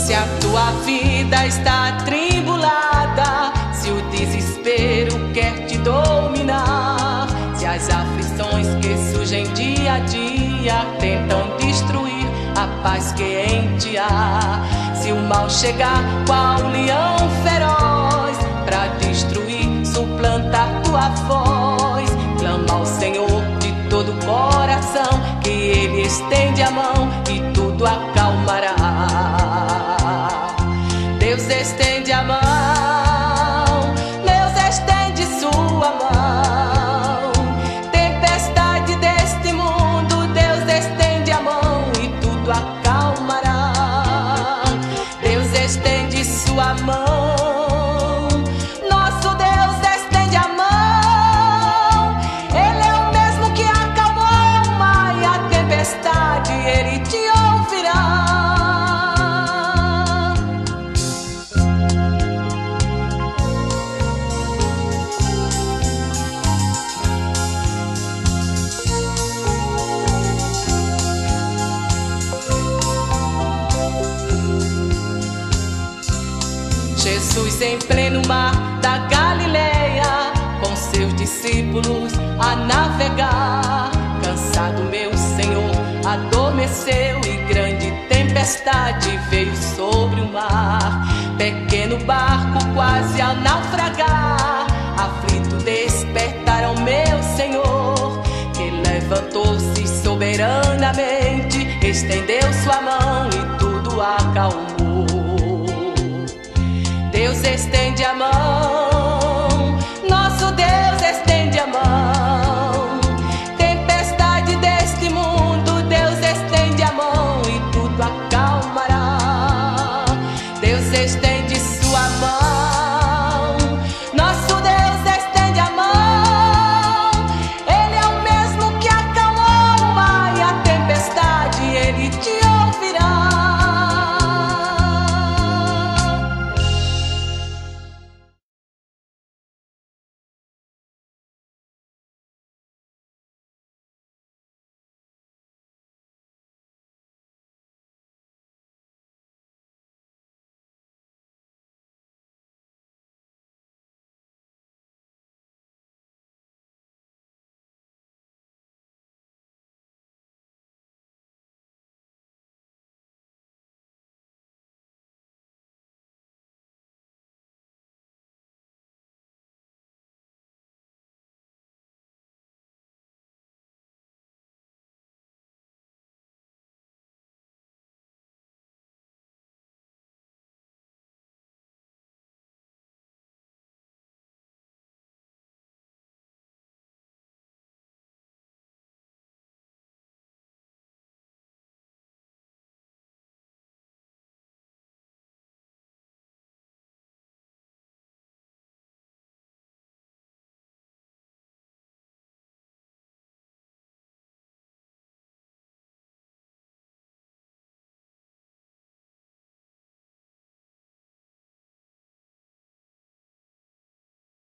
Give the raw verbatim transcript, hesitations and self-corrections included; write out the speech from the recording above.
Se a tua vida está atribulada, se o desespero quer te dominar, se as aflições que surgem dia a dia tentam destruir a paz que em ti há, se o mal chegar qual leão feroz pra destruir, suplantar tua voz, clama ao Senhor de todo o coração, que Ele estende a mão e tudo acalmará. Deus estende a mão, Deus estende sua mão. Tempestade deste mundo, Deus estende a mão e tudo acalmará. Deus estende sua mão, nosso Deus estende a mão. Ele é o mesmo que acalmou o mar e a tempestade, Ele te ouvirá. Jesus em pleno mar da Galileia, com seus discípulos a navegar. Cansado meu Senhor adormeceu e grande tempestade veio sobre o mar. Pequeno barco quase a naufragar, aflito despertaram meu Senhor, que levantou-se soberanamente, estendeu sua mão e tudo acalmou. Deus estende a mão, nosso Deus estende a mão. Tempestade deste mundo, Deus estende a mão e tudo acalmará. Deus estende